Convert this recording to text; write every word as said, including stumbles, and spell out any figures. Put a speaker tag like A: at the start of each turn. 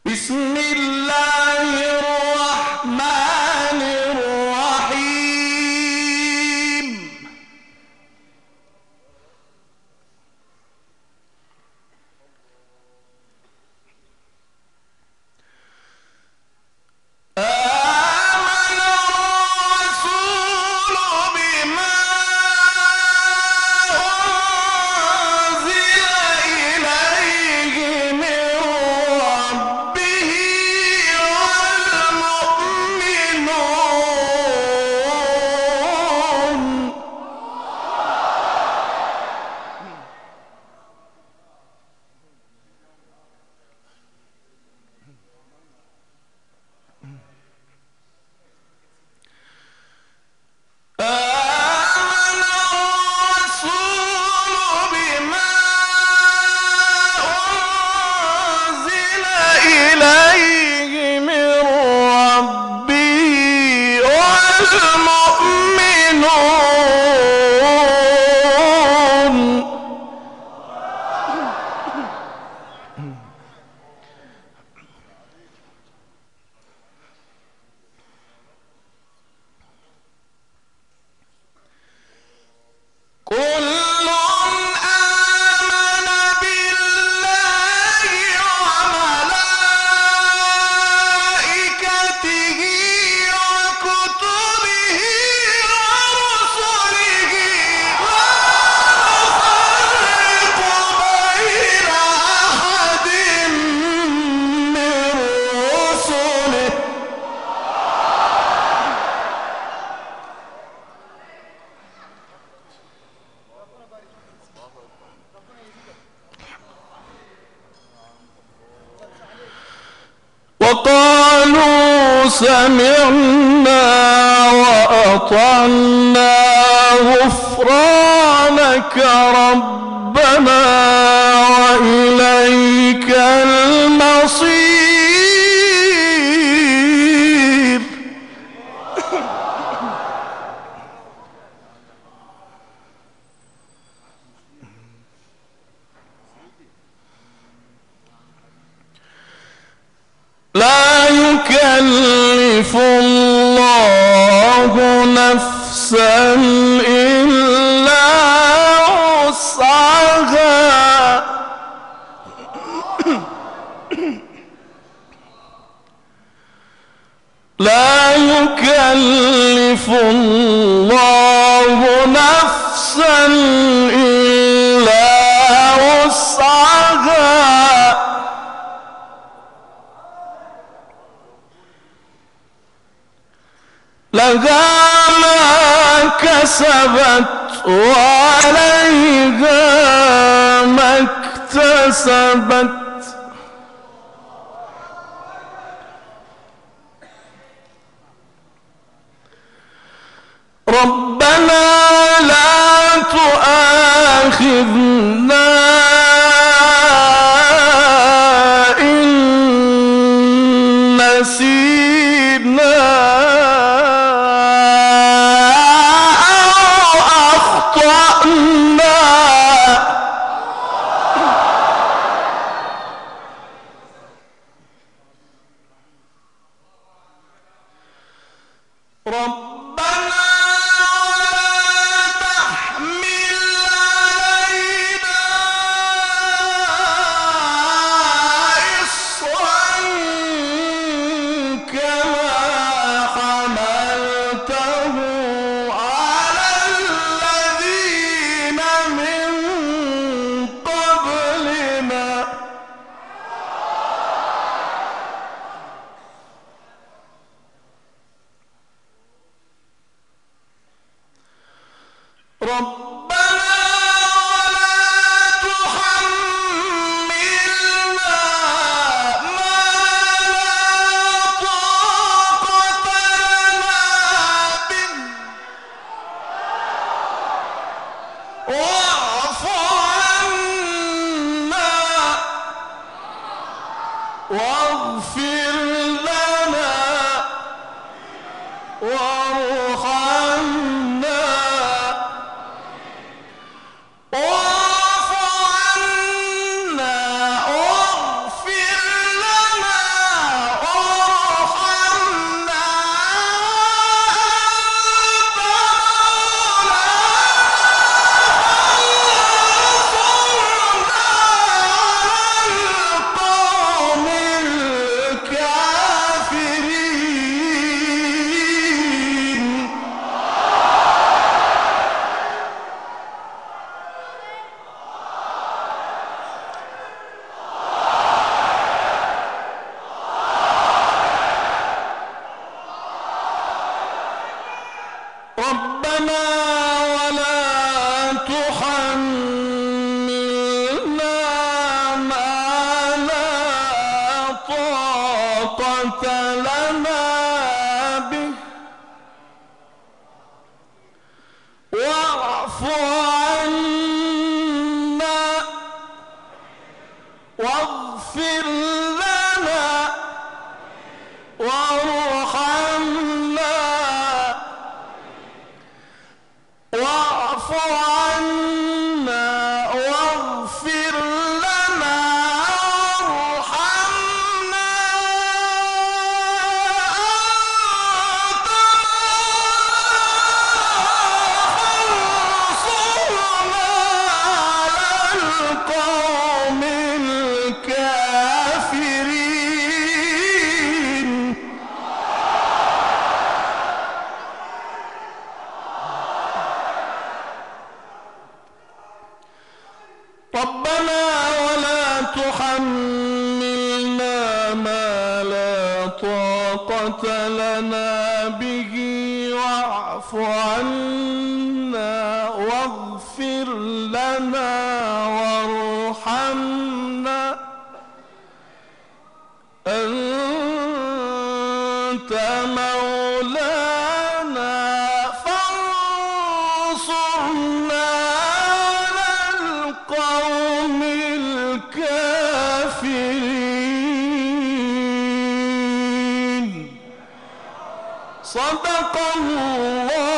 A: بسم الله الرحمن الرحيم آمن الرسول بما أنزل إليه من ربه والمؤمنون آمن الرسول بما أنزل إليه من ربه والمؤمنون كل آمن بالله وملائكته وكتبه ورسله لا نفرق بين أحد من رسله وقالوا سمعنا وأطعنا غفرانك ربنا وإليك المصير لا يكلف الله نفسا إلا وسعها لا يكلف الله نفسا إلا وسعها لها ما كسبت وعليها ما اكتسبت ربنا لا تؤاخذنا إن نسينا أو أخطأنا ربنا ربنا ولا تحملنا ما لا طاقة لنا به واعف عنا واغفر لنا وارحمنا واعف عنا واغفر لنا واغفر لنا وارحمنا واعف عنا واغفر لنا وارحمنا أنت فانصرنا على القوم الكافرين. ربنا ولا تحملنا ما لا طاقة لنا به واعف عنا واغفر لنا وارحمنا أنت مولانا فانصرنا على القوم الكافرين. صدق الله